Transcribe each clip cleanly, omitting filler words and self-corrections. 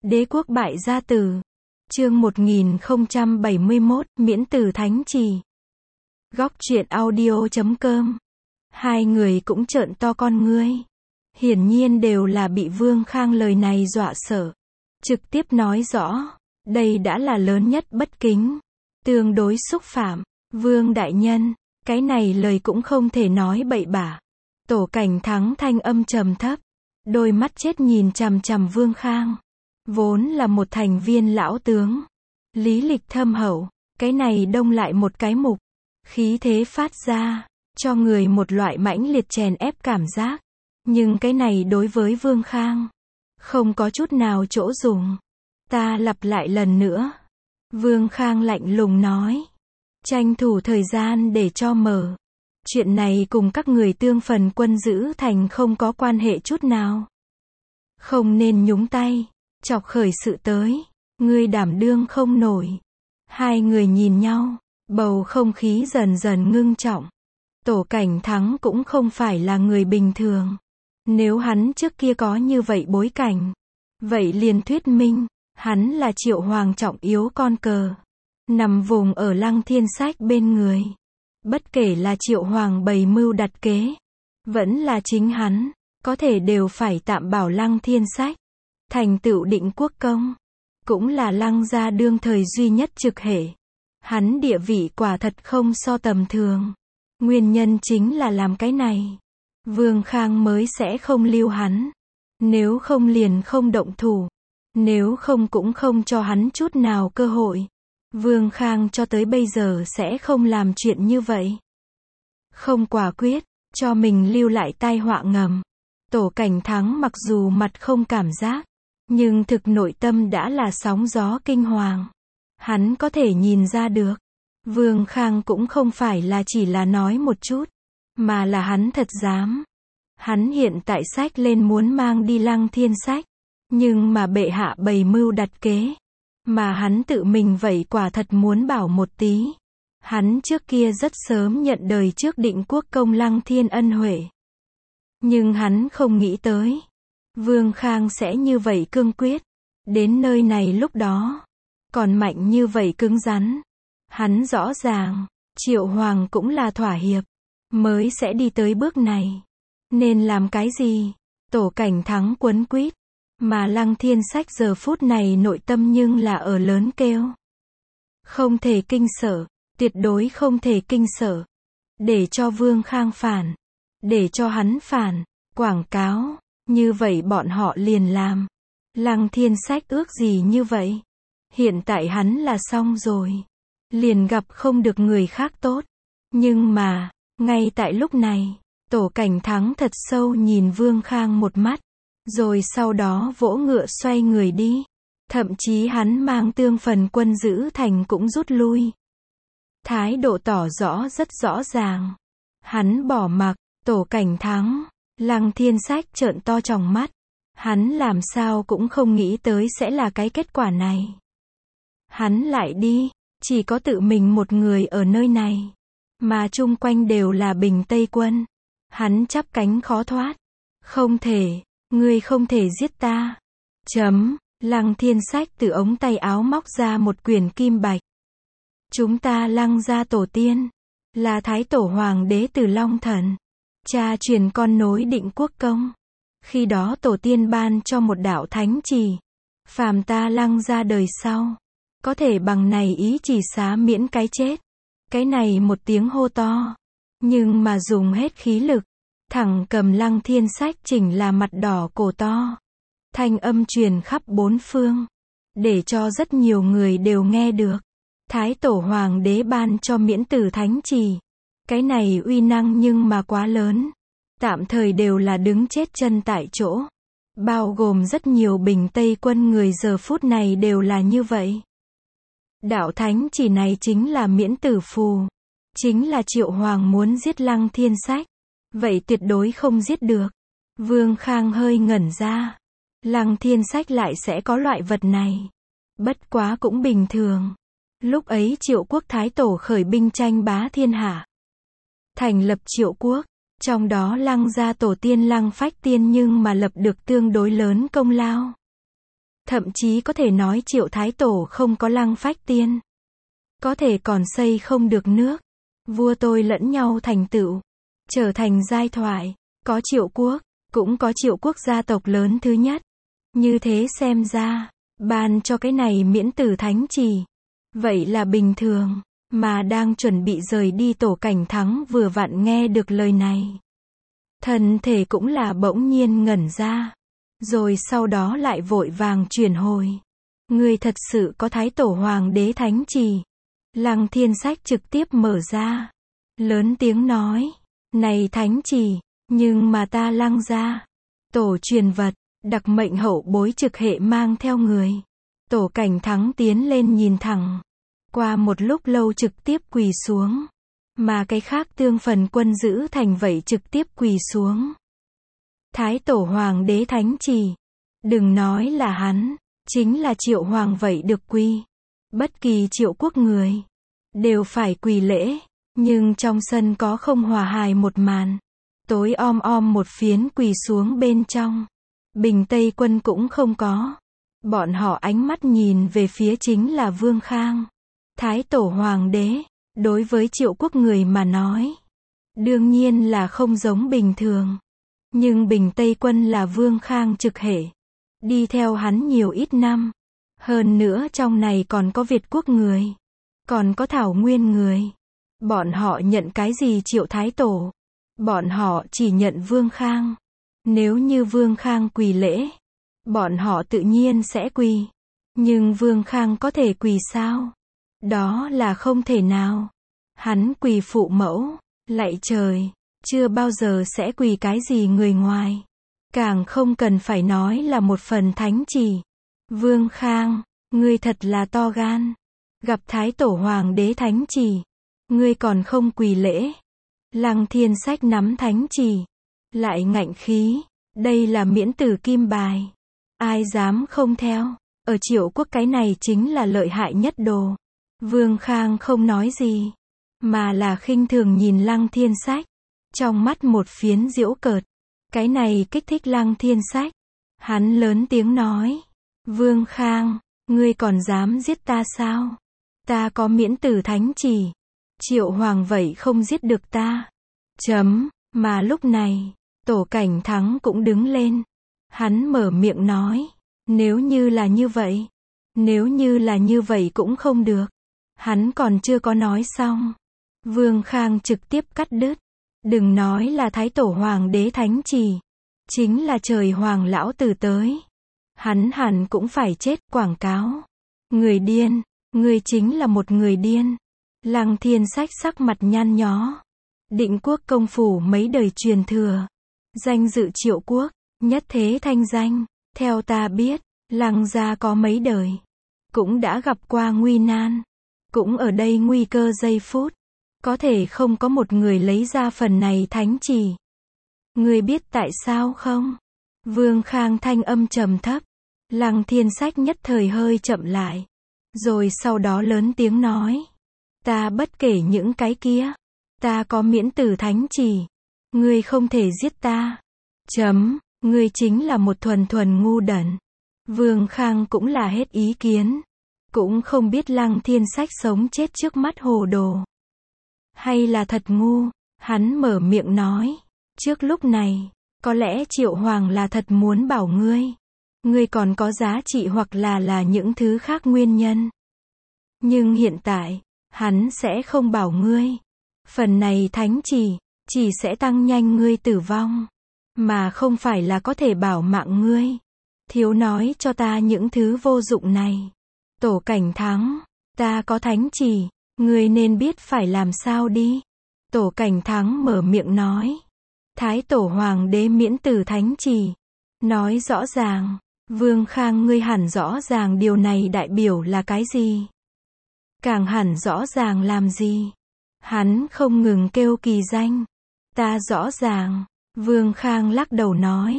Đế quốc bại gia tử. Chương 1071, miễn tử thánh trì. Góc truyện audio.com. Hai người cũng trợn to con ngươi. Hiển nhiên đều là bị Vương Khang lời này dọa sợ. Trực tiếp nói rõ, đây đã là lớn nhất bất kính, tương đối xúc phạm. Vương đại nhân, cái này lời cũng không thể nói bậy bạ. Tổ Cảnh Thắng thanh âm trầm thấp, đôi mắt chết nhìn chằm chằm Vương Khang. Vốn là một thành viên lão tướng, lý lịch thâm hậu, cái này đông lại một cái mục, khí thế phát ra, cho người một loại mãnh liệt chèn ép cảm giác. Nhưng cái này đối với Vương Khang, không có chút nào chỗ dùng. Ta lặp lại lần nữa. Vương Khang lạnh lùng nói. Tranh thủ thời gian để cho mở. Chuyện này cùng các người tương phần quân giữ thành không có quan hệ chút nào. Không nên nhúng tay, chọc khởi sự tới. Ngươi đảm đương không nổi. Hai người nhìn nhau, bầu không khí dần dần ngưng trọng. Tổ Cảnh Thắng cũng không phải là người bình thường. Nếu hắn trước kia có như vậy bối cảnh, vậy liền thuyết minh, hắn là Triệu Hoàng trọng yếu con cờ, nằm vùng ở Lăng Thiên Sách bên người. Bất kể là Triệu Hoàng bày mưu đặt kế, vẫn là chính hắn, có thể đều phải tạm bảo Lăng Thiên Sách. Thành tựu định quốc công, cũng là Lăng gia đương thời duy nhất trực hệ. Hắn địa vị quả thật không so tầm thường. Nguyên nhân chính là làm cái này, Vương Khang mới sẽ không lưu hắn. Nếu không liền không động thủ. Nếu không cũng không cho hắn chút nào cơ hội. Vương Khang cho tới bây giờ sẽ không làm chuyện như vậy. Không quả quyết, cho mình lưu lại tai họa ngầm. Tổ Cảnh Thắng mặc dù mặt không cảm giác, nhưng thực nội tâm đã là sóng gió kinh hoàng. Hắn có thể nhìn ra được. Vương Khang cũng không phải là chỉ là nói một chút, mà là hắn thật dám. Hắn hiện tại sách lên muốn mang đi Lăng Thiên Sách, nhưng mà bệ hạ bày mưu đặt kế, mà hắn tự mình vậy quả thật muốn bảo một tí. Hắn trước kia rất sớm nhận đời trước định quốc công Lăng Thiên ân huệ, nhưng hắn không nghĩ tới Vương Khang sẽ như vậy cương quyết. Đến nơi này lúc đó còn mạnh như vậy cứng rắn. Hắn rõ ràng Triệu Hoàng cũng là thỏa hiệp mới sẽ đi tới bước này. Nên làm cái gì? Tổ Cảnh Thắng quấn quýt, mà Lăng Thiên Sách giờ phút này nội tâm nhưng là ở lớn kêu. Không thể kinh sợ, tuyệt đối không thể kinh sợ. Để cho Vương Khang phản, để cho hắn phản, quảng cáo, như vậy bọn họ liền làm. Lăng Thiên Sách ước gì như vậy? Hiện tại hắn là xong rồi, liền gặp không được người khác tốt. Nhưng mà, ngay tại lúc này, Tổ Cảnh Thắng thật sâu nhìn Vương Khang một mắt, rồi sau đó vỗ ngựa xoay người đi. Thậm chí hắn mang tương phần quân giữ thành cũng rút lui. Thái độ tỏ rõ rất rõ ràng. Hắn bỏ mặc. Tổ Cảnh Thắng, Lăng Thiên Sách trợn to tròng mắt. Hắn làm sao cũng không nghĩ tới sẽ là cái kết quả này. Hắn lại đi, chỉ có tự mình một người ở nơi này, mà chung quanh đều là Bình Tây quân. Hắn chắp cánh khó thoát. Không thể, ngươi không thể giết ta. Lăng Thiên Sách từ ống tay áo móc ra một quyển kim bạch. Chúng ta Lăng gia tổ tiên, là Thái Tổ Hoàng đế từ Long Thần, cha truyền con nối định quốc công. Khi đó tổ tiên ban cho một đạo thánh trì. Phàm ta Lăng gia đời sau, có thể bằng này ý chỉ xá miễn cái chết. Cái này một tiếng hô to, nhưng mà dùng hết khí lực, thẳng cầm Lăng Thiên Sách chỉnh là mặt đỏ cổ to. Thanh âm truyền khắp bốn phương, để cho rất nhiều người đều nghe được. Thái Tổ Hoàng đế ban cho miễn tử thánh trì. Cái này uy năng nhưng mà quá lớn. Tạm thời đều là đứng chết chân tại chỗ. Bao gồm rất nhiều Bình Tây quân người giờ phút này đều là như vậy. Đạo thánh chỉ này chính là miễn tử phù. Chính là Triệu Hoàng muốn giết Lăng Thiên Sách. Vậy tuyệt đối không giết được. Vương Khang hơi ngẩn ra. Lăng Thiên Sách lại sẽ có loại vật này. Bất quá cũng bình thường. Lúc ấy Triệu quốc Thái Tổ khởi binh tranh bá thiên hạ, thành lập Triệu quốc. Trong đó Lăng gia tổ tiên Lăng Phách Tiên nhưng mà lập được tương đối lớn công lao. Thậm chí có thể nói Triệu Thái Tổ không có Lăng Phách Tiên, có thể còn xây không được nước. Vua tôi lẫn nhau thành tựu, trở thành giai thoại, có Triệu quốc, cũng có Triệu quốc gia tộc lớn thứ nhất. Như thế xem ra, ban cho cái này miễn tử thánh chỉ, vậy là bình thường. Mà đang chuẩn bị rời đi Tổ Cảnh Thắng vừa vặn nghe được lời này, thân thể cũng là bỗng nhiên ngẩn ra, rồi sau đó lại vội vàng chuyển hồi. Người thật sự có Thái Tổ Hoàng đế thánh chỉ. Lăng Thiên Sách trực tiếp mở ra, lớn tiếng nói, này thánh chỉ, nhưng mà ta Lăng gia, tổ truyền vật, đặc mệnh hậu bối trực hệ mang theo người. Tổ Cảnh Thắng tiến lên nhìn thẳng, qua một lúc lâu trực tiếp quỳ xuống, mà cái khác tương phần quân giữ thành vậy trực tiếp quỳ xuống. Thái Tổ Hoàng đế thánh chỉ, đừng nói là hắn, chính là Triệu Hoàng vậy được quy. Bất kỳ Triệu quốc người, đều phải quỳ lễ, nhưng trong sân có không hòa hài một màn. Tối om một phiến quỳ xuống bên trong. Bình Tây quân cũng không có. Bọn họ ánh mắt nhìn về phía chính là Vương Khang. Thái Tổ Hoàng đế, đối với Triệu quốc người mà nói, đương nhiên là không giống bình thường. Nhưng Bình Tây quân là Vương Khang trực hệ, đi theo hắn nhiều ít năm. Hơn nữa trong này còn có Việt quốc người, còn có Thảo Nguyên người. Bọn họ nhận cái gì Triệu Thái Tổ? Bọn họ chỉ nhận Vương Khang. Nếu như Vương Khang quỳ lễ, bọn họ tự nhiên sẽ quỳ. Nhưng Vương Khang có thể quỳ sao? Đó là không thể nào. Hắn quỳ phụ mẫu, lạy trời, chưa bao giờ sẽ quỳ cái gì người ngoài. Càng không cần phải nói là một phần thánh chỉ. Vương Khang, ngươi thật là to gan. Gặp Thái Tổ Hoàng đế thánh chỉ, ngươi còn không quỳ lễ. Lăng Thiên Sách nắm thánh chỉ, lại ngạnh khí, đây là miễn tử kim bài. Ai dám không theo, ở Triệu quốc cái này chính là lợi hại nhất đồ. Vương Khang không nói gì, mà là khinh thường nhìn Lăng Thiên Sách, trong mắt một phiến giễu cợt. Cái này kích thích Lăng Thiên Sách. Hắn lớn tiếng nói, Vương Khang, ngươi còn dám giết ta sao? Ta có miễn tử thánh chỉ, Triệu Hoàng vậy không giết được ta. Mà lúc này, Tổ Cảnh Thắng cũng đứng lên. Hắn mở miệng nói, nếu như là như vậy cũng không được. Hắn còn chưa có nói xong, Vương Khang trực tiếp cắt đứt. Đừng nói là Thái Tổ Hoàng đế thánh chỉ, chính là trời Hoàng lão tử tới, hắn hẳn cũng phải chết. Quảng cáo, người điên, ngươi chính là một người điên. Lăng Thiên Sách sắc mặt nhăn nhó. Định quốc công phủ mấy đời truyền thừa, danh dự Triệu quốc, nhất thế thanh danh. Theo ta biết, Lăng gia có mấy đời, cũng đã gặp qua nguy nan, cũng ở đây nguy cơ giây phút, có thể không có một người lấy ra phần này thánh chỉ. Ngươi biết tại sao không? Vương Khang thanh âm trầm thấp. Lăng Thiên Sách nhất thời hơi chậm lại, rồi sau đó lớn tiếng nói, ta bất kể những cái kia, ta có miễn tử thánh chỉ, ngươi không thể giết ta. Ngươi chính là một thuần ngu đần. Vương Khang cũng là hết ý kiến, cũng không biết Lăng Thiên Sách sống chết trước mắt hồ đồ, hay là thật ngu. Hắn mở miệng nói, trước lúc này, có lẽ Triệu Hoàng là thật muốn bảo ngươi còn có giá trị hoặc là những thứ khác nguyên nhân. Nhưng hiện tại, hắn sẽ không bảo ngươi. Phần này thánh chỉ sẽ tăng nhanh ngươi tử vong, mà không phải là có thể bảo mạng ngươi. Thiếu nói cho ta những thứ vô dụng này. Tổ Cảnh Thắng, ta có thánh chỉ, ngươi nên biết phải làm sao đi. Tổ Cảnh Thắng mở miệng nói, Thái Tổ Hoàng đế miễn tử thánh chỉ, nói rõ ràng. Vương Khang, ngươi hẳn rõ ràng điều này đại biểu là cái gì. Càng hẳn rõ ràng làm gì. Hắn không ngừng kêu kỳ danh. Ta rõ ràng. Vương Khang lắc đầu nói,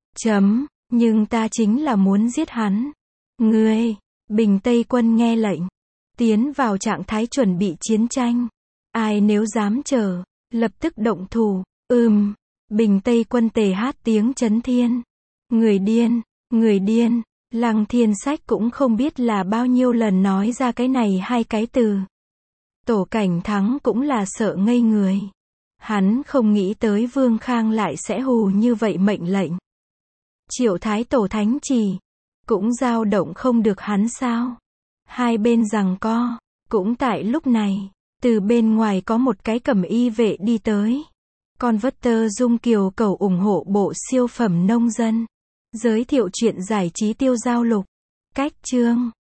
nhưng ta chính là muốn giết hắn. Ngươi, Bình Tây quân nghe lệnh, tiến vào trạng thái chuẩn bị chiến tranh. Ai nếu dám chờ, lập tức động thủ. Bình Tây quân tề hát tiếng chấn thiên. Người điên, Lăng Thiên Sách cũng không biết là bao nhiêu lần nói ra cái này hai cái từ. Tổ Cảnh Thắng cũng là sợ ngây người. Hắn không nghĩ tới Vương Khang lại sẽ hù như vậy mệnh lệnh. Triệu Thái Tổ thánh chỉ, cũng dao động không được hắn sao. Hai bên giằng co, cũng tại lúc này, từ bên ngoài có một cái cẩm y vệ đi tới. Converter Dung Kiều cầu ủng hộ bộ siêu phẩm nông dân. Giới thiệu chuyện giải trí tiêu giao lục. Cách chương